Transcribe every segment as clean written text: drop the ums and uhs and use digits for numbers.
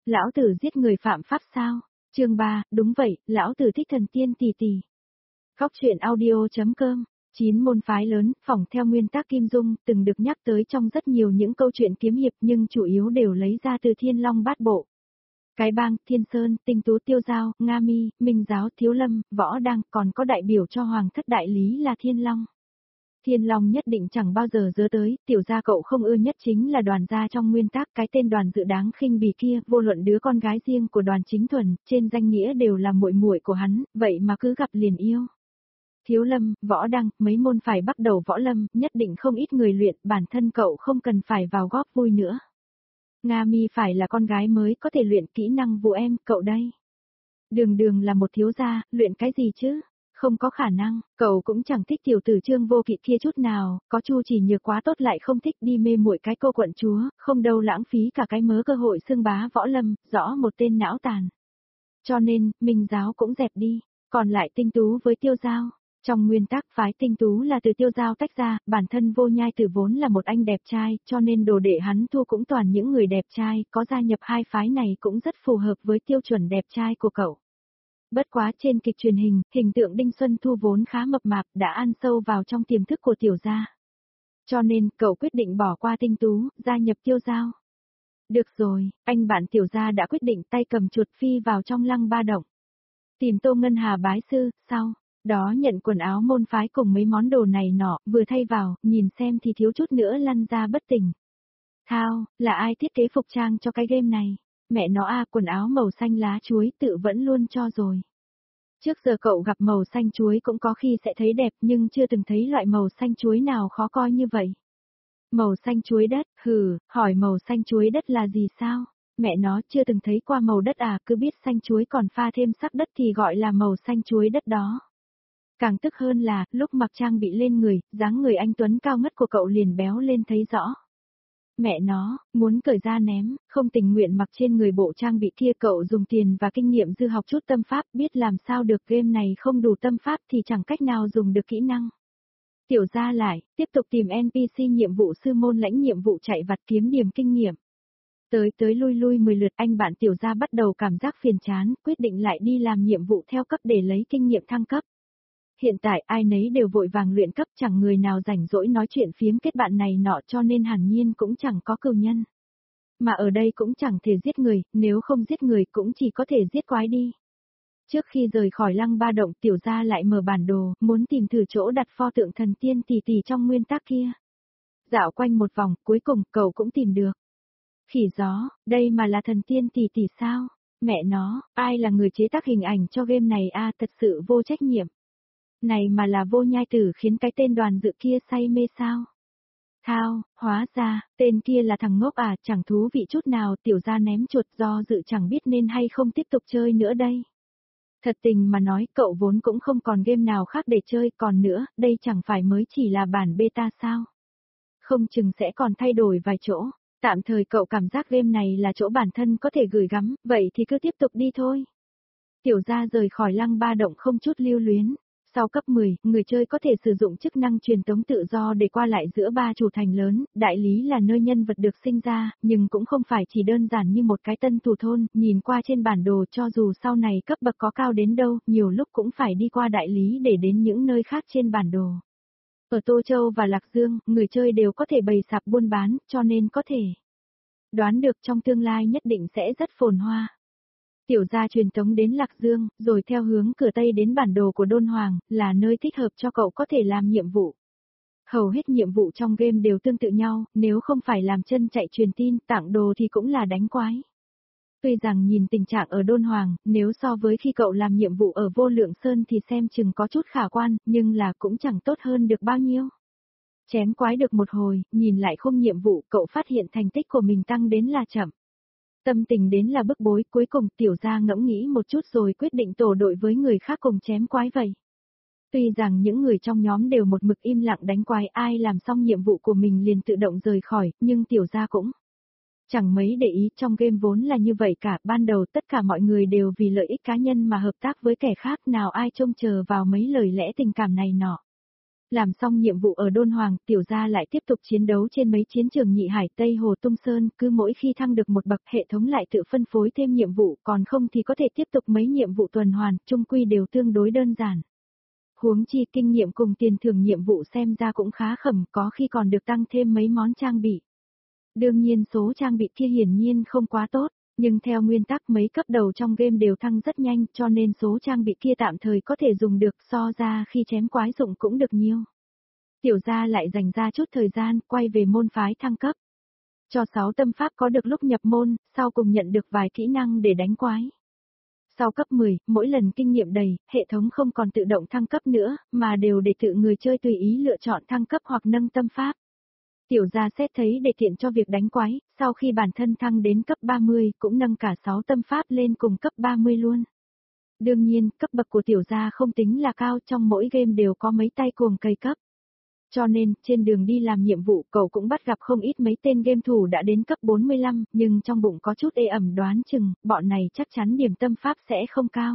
Lão tử giết người phạm pháp sao? Chương 3, đúng vậy, lão tử thích thần tiên tỷ tỷ. Góc truyện audio.com. 9 môn phái lớn, phỏng theo nguyên tắc Kim Dung, từng được nhắc tới trong rất nhiều những câu chuyện kiếm hiệp nhưng chủ yếu đều lấy ra từ Thiên Long Bát Bộ. Cái Bang, Thiên Sơn, Tinh Tú Tiêu Giao, Nga Mi, Minh Giáo, Thiếu Lâm, Võ Đăng, còn có đại biểu cho Hoàng thất đại lý là Thiên Long. Thiên Long nhất định chẳng bao giờ dớ tới, tiểu gia cậu không ưa nhất chính là Đoàn gia trong nguyên tắc, cái tên Đoàn Dự đáng khinh bỉ kia, vô luận đứa con gái riêng của Đoàn Chính Thuần, trên danh nghĩa đều là muội muội của hắn, vậy mà cứ gặp liền yêu. Thiếu Lâm, Võ Đăng, mấy môn phải bắt đầu võ lâm, nhất định không ít người luyện, bản thân cậu không cần phải vào góp vui nữa. Nga Mi phải là con gái mới có thể luyện kỹ năng vụ em, cậu đây. Đường Đường là một thiếu gia, luyện cái gì chứ? Không có khả năng, cậu cũng chẳng thích tiểu tử Trương Vô Kỵ kia chút nào, có Chu Chỉ Nhược quá tốt lại không thích đi mê muội cái cô quận chúa, không đâu lãng phí cả cái mớ cơ hội xưng bá võ lâm, rõ một tên não tàn. Cho nên, Minh Giáo cũng dẹp đi, còn lại Tinh Tú với Tiêu Giao. Trong nguyên tắc phái Tinh Tú là từ Tiêu Giao tách ra, bản thân Vô Nhai Tử vốn là một anh đẹp trai, cho nên đồ đệ hắn thu cũng toàn những người đẹp trai, có gia nhập hai phái này cũng rất phù hợp với tiêu chuẩn đẹp trai của cậu. Bất quá trên kịch truyền hình, hình tượng Đinh Xuân Thu vốn khá mập mạp đã ăn sâu vào trong tiềm thức của tiểu gia. Cho nên, cậu quyết định bỏ qua Tinh Tú, gia nhập Tiêu Giao. Được rồi, anh bạn tiểu gia đã quyết định tay cầm chuột phi vào trong Lăng Ba Động. Tìm Tô Ngân Hà bái sư, sau đó nhận quần áo môn phái cùng mấy món đồ này nọ, vừa thay vào, nhìn xem thì thiếu chút nữa lăn ra bất tỉnh. Thao, là ai thiết kế phục trang cho cái game này? Mẹ nó quần áo màu xanh lá chuối tự vẫn luôn cho rồi. Trước giờ cậu gặp màu xanh chuối cũng có khi sẽ thấy đẹp nhưng chưa từng thấy loại màu xanh chuối nào khó coi như vậy. Màu xanh chuối đất, hỏi màu xanh chuối đất là gì sao? Mẹ nó chưa từng thấy qua màu đất cứ biết xanh chuối còn pha thêm sắc đất thì gọi là màu xanh chuối đất đó. Càng tức hơn là, lúc mặc trang bị lên người, dáng người anh Tuấn cao ngất của cậu liền béo lên thấy rõ. Mẹ nó, muốn cởi ra ném, không tình nguyện mặc trên người bộ trang bị kia cậu dùng tiền và kinh nghiệm dư học chút tâm pháp biết làm sao được game này không đủ tâm pháp thì chẳng cách nào dùng được kỹ năng. Tiểu gia lại, tiếp tục tìm NPC nhiệm vụ sư môn lãnh nhiệm vụ chạy vặt kiếm điểm kinh nghiệm. Tới lui 10 lượt anh bạn tiểu gia bắt đầu cảm giác phiền chán, quyết định lại đi làm nhiệm vụ theo cấp để lấy kinh nghiệm thăng cấp. Hiện tại ai nấy đều vội vàng luyện cấp chẳng người nào rảnh rỗi nói chuyện phiếm kết bạn này nọ cho nên hẳn nhiên cũng chẳng có cừu nhân. Mà ở đây cũng chẳng thể giết người, nếu không giết người cũng chỉ có thể giết quái đi. Trước khi rời khỏi Lăng Ba Động tiểu gia lại mở bản đồ, muốn tìm thử chỗ đặt pho tượng thần tiên tỷ tỷ trong nguyên tắc kia. Dạo quanh một vòng, cuối cùng cậu cũng tìm được. Khỉ gió, đây mà là thần tiên tỷ tỷ sao? Mẹ nó, ai là người chế tác hình ảnh cho game này thật sự vô trách nhiệm. Này mà là Vô Nhai Tử khiến cái tên Đoàn Dự kia say mê sao? Thao, hóa ra, tên kia là thằng ngốc chẳng thú vị chút nào, tiểu gia ném chuột do dự chẳng biết nên hay không tiếp tục chơi nữa đây. Thật tình mà nói cậu vốn cũng không còn game nào khác để chơi còn nữa, đây chẳng phải mới chỉ là bản beta sao? Không chừng sẽ còn thay đổi vài chỗ, tạm thời cậu cảm giác game này là chỗ bản thân có thể gửi gắm, vậy thì cứ tiếp tục đi thôi. Tiểu gia rời khỏi Lăng Ba Động không chút lưu luyến. Sau cấp 10, người chơi có thể sử dụng chức năng truyền tống tự do để qua lại giữa ba chủ thành lớn, đại lý là nơi nhân vật được sinh ra, nhưng cũng không phải chỉ đơn giản như một cái tân thủ thôn, nhìn qua trên bản đồ cho dù sau này cấp bậc có cao đến đâu, nhiều lúc cũng phải đi qua đại lý để đến những nơi khác trên bản đồ. Ở Tô Châu và Lạc Dương, người chơi đều có thể bày sạp buôn bán, cho nên có thể đoán được trong tương lai nhất định sẽ rất phồn hoa. Tiểu gia truyền tống đến Lạc Dương, rồi theo hướng cửa Tây đến bản đồ của Đôn Hoàng, là nơi thích hợp cho cậu có thể làm nhiệm vụ. Hầu hết nhiệm vụ trong game đều tương tự nhau, nếu không phải làm chân chạy truyền tin, tặng đồ thì cũng là đánh quái. Tuy rằng nhìn tình trạng ở Đôn Hoàng, nếu so với khi cậu làm nhiệm vụ ở Vô Lượng Sơn thì xem chừng có chút khả quan, nhưng là cũng chẳng tốt hơn được bao nhiêu. Chém quái được một hồi, nhìn lại khung nhiệm vụ, cậu phát hiện thành tích của mình tăng đến là chậm. Tâm tình đến là bức bối, cuối cùng tiểu gia ngẫm nghĩ một chút rồi quyết định tổ đội với người khác cùng chém quái vậy. Tuy rằng những người trong nhóm đều một mực im lặng đánh quái, ai làm xong nhiệm vụ của mình liền tự động rời khỏi, nhưng tiểu gia cũng chẳng mấy để ý, trong game vốn là như vậy cả, ban đầu tất cả mọi người đều vì lợi ích cá nhân mà hợp tác với kẻ khác, nào ai trông chờ vào mấy lời lẽ tình cảm này nọ. Làm xong nhiệm vụ ở Đôn Hoàng, tiểu gia lại tiếp tục chiến đấu trên mấy chiến trường Nhị Hải Tây Hồ Tung Sơn, cứ mỗi khi thăng được một bậc hệ thống lại tự phân phối thêm nhiệm vụ, còn không thì có thể tiếp tục mấy nhiệm vụ tuần hoàn, chung quy đều tương đối đơn giản. Huống chi kinh nghiệm cùng tiền thưởng nhiệm vụ xem ra cũng khá khẩm, có khi còn được tăng thêm mấy món trang bị. Đương nhiên số trang bị kia hiển nhiên không quá tốt, nhưng theo nguyên tắc mấy cấp đầu trong game đều thăng rất nhanh cho nên số trang bị kia tạm thời có thể dùng được, so ra khi chém quái dụng cũng được nhiều. Tiểu gia lại dành ra chút thời gian quay về môn phái thăng cấp. Cho 6 tâm pháp có được lúc nhập môn, sau cùng nhận được vài kỹ năng để đánh quái. Sau cấp 10, mỗi lần kinh nghiệm đầy, hệ thống không còn tự động thăng cấp nữa, mà đều để tự người chơi tùy ý lựa chọn thăng cấp hoặc nâng tâm pháp. Tiểu gia xét thấy để tiện cho việc đánh quái, sau khi bản thân thăng đến cấp 30 cũng nâng cả 6 tâm pháp lên cùng cấp 30 luôn. Đương nhiên, cấp bậc của tiểu gia không tính là cao, trong mỗi game đều có mấy tay cuồng cây cấp. Cho nên, trên đường đi làm nhiệm vụ cậu cũng bắt gặp không ít mấy tên game thủ đã đến cấp 45, nhưng trong bụng có chút ê ẩm đoán chừng, bọn này chắc chắn điểm tâm pháp sẽ không cao.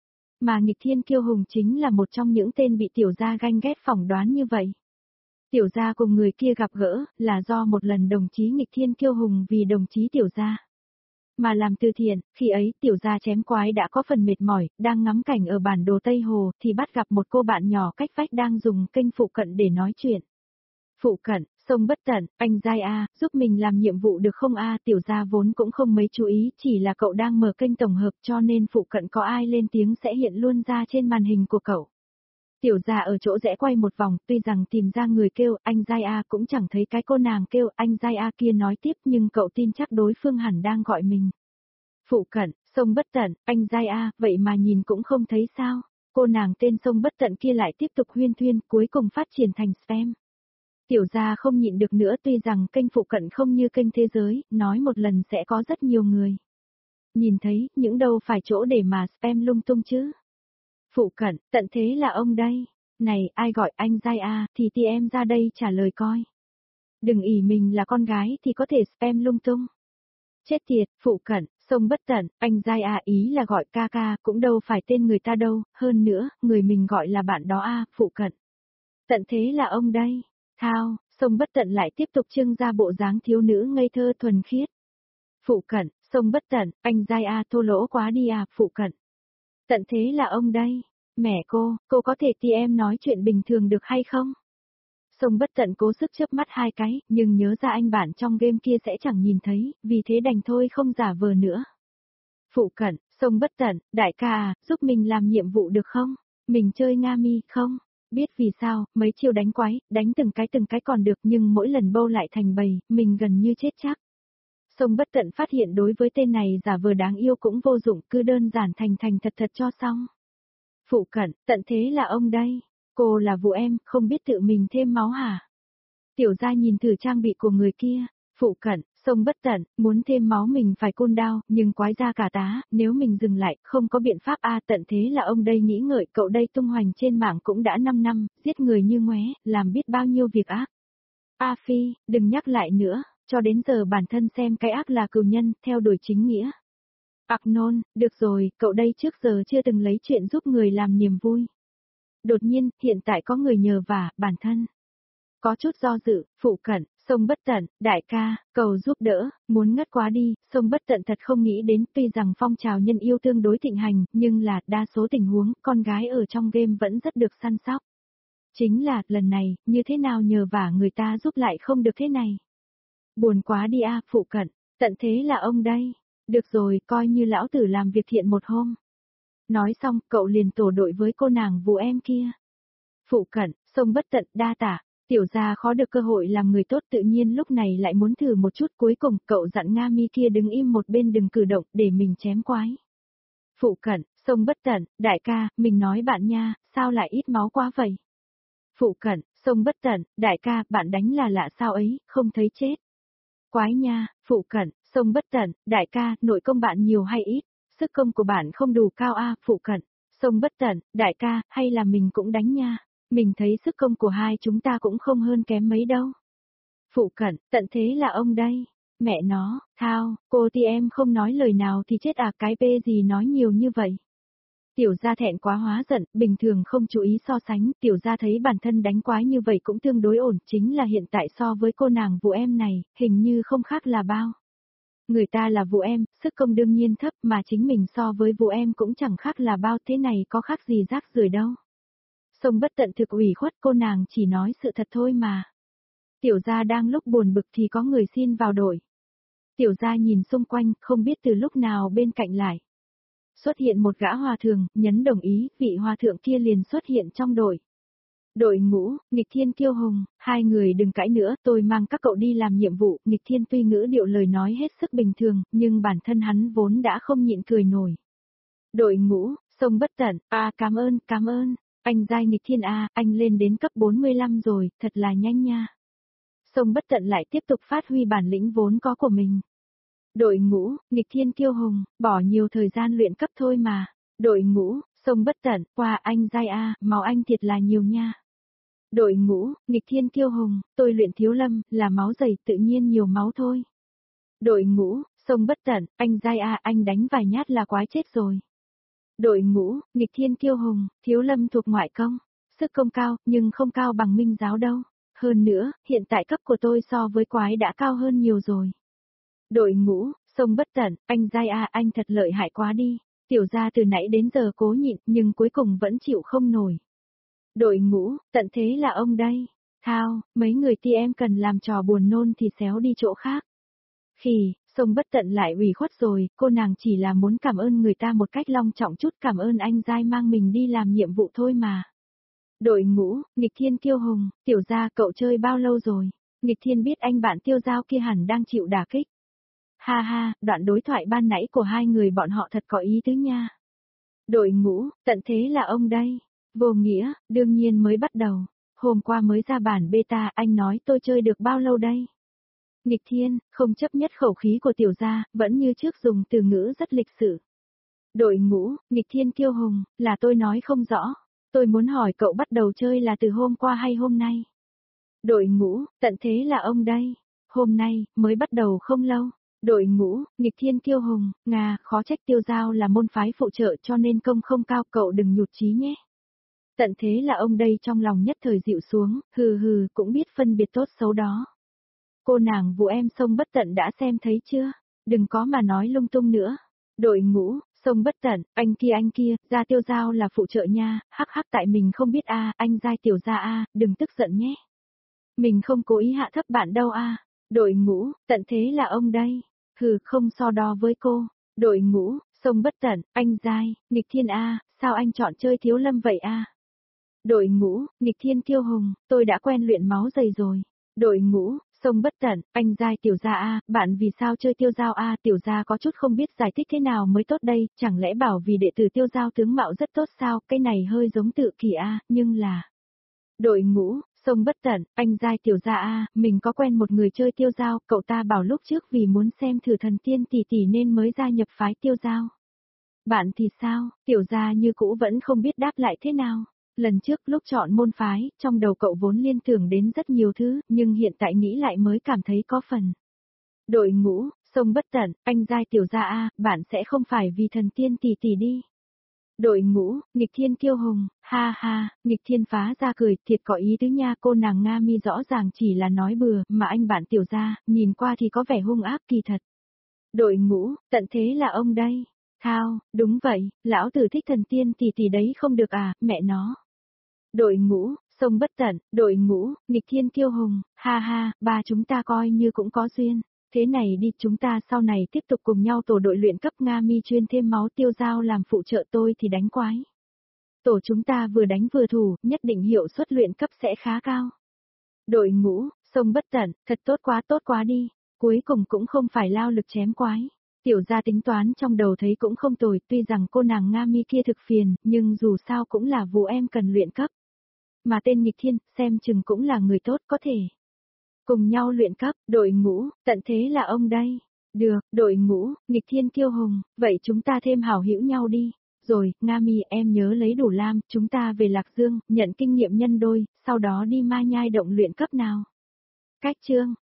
Mà Nghịch Thiên Kiêu Hùng chính là một trong những tên bị tiểu gia ganh ghét phỏng đoán như vậy. Tiểu gia cùng người kia gặp gỡ, là do một lần đồng chí Nghịch Thiên Kiêu Hùng vì đồng chí tiểu gia. Mà làm từ thiện, khi ấy tiểu gia chém quái đã có phần mệt mỏi, đang ngắm cảnh ở bản đồ Tây Hồ thì bắt gặp một cô bạn nhỏ cách vách đang dùng kênh phụ cận để nói chuyện. Phụ cận, sông bất tận, anh giai a, giúp mình làm nhiệm vụ được không a? Tiểu gia vốn cũng không mấy chú ý, chỉ là cậu đang mở kênh tổng hợp cho nên phụ cận có ai lên tiếng sẽ hiện luôn ra trên màn hình của cậu. Tiểu gia ở chỗ rẽ quay một vòng, tuy rằng tìm ra người kêu anh giai a cũng chẳng thấy cái cô nàng kêu anh giai a kia nói tiếp, nhưng cậu tin chắc đối phương hẳn đang gọi mình. Phụ cận, sông bất tận, anh giai a, vậy mà nhìn cũng không thấy sao? Cô nàng tên sông bất tận kia lại tiếp tục huyên thuyên, cuối cùng phát triển thành spam. Tiểu gia không nhịn được nữa, tuy rằng kênh phụ cận không như kênh thế giới, nói một lần sẽ có rất nhiều người nhìn thấy, những đâu phải chỗ để mà spam lung tung chứ. Phụ cận, tận thế là ông đây. Này, ai gọi anh giai a, thì em ra đây trả lời coi. Đừng ỷ mình là con gái thì có thể spam lung tung. Chết tiệt, phụ cận, sông bất tận, anh giai a ý là gọi ca ca, cũng đâu phải tên người ta đâu, hơn nữa, người mình gọi là bạn đó a, phụ cận. Tận thế là ông đây. Thao, sông bất tận lại tiếp tục trưng ra bộ dáng thiếu nữ ngây thơ thuần khiết. Phụ cận, sông bất tận, anh giai a thô lỗ quá đi à, phụ cận. Tận thế là ông đây. Mẹ cô có thể thì em nói chuyện bình thường được hay không? Sông bất tận cố sức chớp mắt hai cái, nhưng nhớ ra anh bạn trong game kia sẽ chẳng nhìn thấy, vì thế đành thôi không giả vờ nữa. Phụ cận, sông bất tận, đại ca à, giúp mình làm nhiệm vụ được không? Mình chơi Nga Mi không? Biết vì sao, mấy chiêu đánh quái, đánh từng cái còn được nhưng mỗi lần bâu lại thành bầy, mình gần như chết chắc. Sông bất tận phát hiện đối với tên này giả vờ đáng yêu cũng vô dụng, cứ đơn giản thành thật cho xong. Phụ cận, tận thế là ông đây. Cô là vụ em, không biết tự mình thêm máu hả? Tiểu gia nhìn thử trang bị của người kia. Phụ cận, sông bất tận, muốn thêm máu mình phải côn đao, nhưng quái ra cả tá, nếu mình dừng lại, không có biện pháp a. Tận thế là ông đây nghĩ ngợi, cậu đây tung hoành trên mạng cũng đã 5 năm, giết người như ngoé, làm biết bao nhiêu việc ác. A Phi, đừng nhắc lại nữa, cho đến giờ bản thân xem cái ác là cừu nhân, theo đuổi chính nghĩa. Nôn, được rồi, cậu đây trước giờ chưa từng lấy chuyện giúp người làm niềm vui. Đột nhiên, hiện tại có người nhờ vả, bản thân. Có chút do dự, phụ cận, sông bất tận, đại ca, cầu giúp đỡ, muốn ngất quá đi, sông bất tận thật không nghĩ đến, tuy rằng phong trào nhân yêu tương đối thịnh hành, nhưng là, đa số tình huống, con gái ở trong game vẫn rất được săn sóc. Chính là, lần này, như thế nào nhờ vả người ta giúp lại không được thế này. Buồn quá đi a, phụ cận, tận thế là ông đây. Được rồi, coi như lão tử làm việc thiện một hôm. Nói xong, cậu liền tổ đội với cô nàng vụ em kia. Phụ cận, sông bất tận, đa tả, tiểu gia khó được cơ hội làm người tốt tự nhiên lúc này lại muốn thử một chút, cuối cùng cậu dặn Nga Mi kia đứng im một bên đừng cử động để mình chém quái. Phụ cận, sông bất tận, đại ca, mình nói bạn nha, sao lại ít máu quá vậy? Phụ cận, sông bất tận, đại ca, bạn đánh là lạ sao ấy, không thấy chết. Quái nha, phụ cận, sông bất tận, đại ca, nội công bạn nhiều hay ít? Sức công của bạn không đủ cao a, phụ cận, sông bất tận, đại ca, hay là mình cũng đánh nha. Mình thấy sức công của hai chúng ta cũng không hơn kém mấy đâu. Phụ cận, tận thế là ông đây. Mẹ nó, thao, cô thì em không nói lời nào thì chết à, cái bê gì nói nhiều như vậy. Tiểu gia thẹn quá hóa giận, bình thường không chú ý so sánh, tiểu gia thấy bản thân đánh quái như vậy cũng tương đối ổn, chính là hiện tại so với cô nàng vụ em này, hình như không khác là bao. Người ta là vụ em, sức công đương nhiên thấp mà chính mình so với vụ em cũng chẳng khác là bao, thế này có khác gì rác rưởi đâu. Sông Bất Tận thực ủy khuất, cô nàng chỉ nói sự thật thôi mà. Tiểu gia đang lúc buồn bực thì có người xin vào đội. Tiểu gia nhìn xung quanh, không biết từ lúc nào bên cạnh lại. Xuất hiện một gã hòa thượng, nhấn đồng ý, vị hòa thượng kia liền xuất hiện trong đội. Đội ngũ, Nghịch Thiên Kiêu Hùng, hai người đừng cãi nữa, tôi mang các cậu đi làm nhiệm vụ. Nghịch Thiên tuy ngữ điệu lời nói hết sức bình thường, nhưng bản thân hắn vốn đã không nhịn cười nổi. Đội ngũ, Sông Bất Tận, cảm ơn, anh giai Nghịch Thiên anh lên đến cấp 45 rồi, thật là nhanh nha. Sông Bất Tận lại tiếp tục phát huy bản lĩnh vốn có của mình. Đội ngũ, Nghịch Thiên Kiêu Hùng, bỏ nhiều thời gian luyện cấp thôi mà. Đội ngũ, Sông Bất Tận, qua anh giai máu anh thiệt là nhiều nha. Đội ngũ, Nghịch Thiên Kiêu Hùng, tôi luyện thiếu lâm, là máu dày tự nhiên nhiều máu thôi. Đội ngũ, Sông Bất Tận, anh giai anh đánh vài nhát là quái chết rồi. Đội ngũ, Nghịch Thiên Kiêu Hùng, thiếu lâm thuộc ngoại công, sức công cao, nhưng không cao bằng minh giáo đâu. Hơn nữa, hiện tại cấp của tôi so với quái đã cao hơn nhiều rồi. Đội ngũ, Sông Bất Tận, anh giai anh thật lợi hại quá đi. Tiểu gia từ nãy đến giờ cố nhịn, nhưng cuối cùng vẫn chịu không nổi. Đội ngũ, tận thế là ông đây. Thao, mấy người em cần làm trò buồn nôn thì xéo đi chỗ khác. Khi, Sông Bất Tận lại ủy khuất rồi, cô nàng chỉ là muốn cảm ơn người ta một cách long trọng chút, cảm ơn anh giai mang mình đi làm nhiệm vụ thôi mà. Đội ngũ, Nghịch Thiên Kiêu Hùng, tiểu gia cậu chơi bao lâu rồi? Nghịch Thiên biết anh bạn Tiêu Giao kia hẳn đang chịu đả kích. Ha ha, đoạn đối thoại ban nãy của hai người bọn họ thật có ý tứ nha. Đội ngũ, tận thế là ông đây. Vô nghĩa, đương nhiên mới bắt đầu. Hôm qua mới ra bản beta, anh nói tôi chơi được bao lâu đây? Nghịch Thiên, không chấp nhất khẩu khí của tiểu gia, vẫn như trước dùng từ ngữ rất lịch sự. Đội ngũ, Nghịch Thiên Kiêu Hùng, là tôi nói không rõ. Tôi muốn hỏi cậu bắt đầu chơi là từ hôm qua hay hôm nay? Đội ngũ, tận thế là ông đây. Hôm nay, mới bắt đầu không lâu. Đội ngũ, Nghịch Thiên Kiêu Hùng, khó trách Tiêu Giao là môn phái phụ trợ cho nên công không cao, cậu đừng nhụt chí nhé. Tận thế là ông đây trong lòng nhất thời dịu xuống, cũng biết phân biệt tốt xấu đó. Cô nàng vụ em Sông Bất Tận đã xem thấy chưa? Đừng có mà nói lung tung nữa. Đội ngũ, Sông Bất Tận, anh kia, ra Tiêu Giao là phụ trợ nha, hắc tại mình không biết anh giai tiểu gia đừng tức giận nhé. Mình không cố ý hạ thấp bạn đâu Đội ngũ, tận thế là ông đây. Không so đo với cô. Đội ngũ, Sông Bất Tận, anh giai, Nghịch Thiên sao anh chọn chơi thiếu lâm vậy Đội ngũ, Nghịch Thiên Kiêu Hùng, tôi đã quen luyện máu dày rồi. Đội ngũ, Sông Bất Tận, anh giai tiểu gia bạn vì sao chơi Tiêu Giao tiểu gia có chút không biết giải thích thế nào mới tốt đây, chẳng lẽ bảo vì đệ tử Tiêu Giao tướng mạo rất tốt sao, cái này hơi giống tự kỷ nhưng là. Đội ngũ, Sông Bất Tận, anh giai tiểu gia mình có quen một người chơi Tiêu Giao, cậu ta bảo lúc trước vì muốn xem thử thần tiên tỷ tỷ nên mới gia nhập phái Tiêu Giao. Bạn thì sao, tiểu gia như cũ vẫn không biết đáp lại thế nào. Lần trước lúc chọn môn phái, trong đầu cậu vốn liên tưởng đến rất nhiều thứ, nhưng hiện tại nghĩ lại mới cảm thấy có phần. Đội ngũ, Sông Bất Tận, anh giai tiểu gia bạn sẽ không phải vì thần tiên tỷ tỷ đi. Đội ngũ, Nghịch Thiên Kiêu Hùng, ha, Nghịch Thiên phá ra cười, thiệt có ý tứ nha, cô nàng Nga Mi rõ ràng chỉ là nói bừa, mà anh bạn tiểu gia, nhìn qua thì có vẻ hung ác kỳ thật. Đội ngũ, tận thế là ông đây. Thao, đúng vậy, lão tử thích thần tiên tỷ tỷ đấy không được mẹ nó. Đội ngũ, Sông Bất Tận, đội ngũ, Nghịch Thiên Kiêu Hùng, ha, ba chúng ta coi như cũng có duyên. Thế này đi, chúng ta sau này tiếp tục cùng nhau tổ đội luyện cấp, Nga Mi chuyên thêm máu, Tiêu Giao làm phụ trợ, tôi thì đánh quái. Tổ chúng ta vừa đánh vừa thủ, nhất định hiệu suất luyện cấp sẽ khá cao. Đội ngũ, Sông Bất Tận, thật tốt quá đi. Cuối cùng cũng không phải lao lực chém quái. Tiểu gia tính toán trong đầu thấy cũng không tồi, tuy rằng cô nàng Nga Mi kia thực phiền, nhưng dù sao cũng là vụ em cần luyện cấp. Mà tên Nghịch Thiên, xem chừng cũng là người tốt có thể. Cùng nhau luyện cấp, đội ngũ, tận thế là ông đây. Được, đội ngũ, Nghịch Thiên Kiêu Hùng, vậy chúng ta thêm hảo hữu nhau đi. Rồi, Nga Mi em nhớ lấy đủ lam, chúng ta về Lạc Dương, nhận kinh nghiệm nhân đôi, sau đó đi Ma Nhai động luyện cấp nào. Cách chương.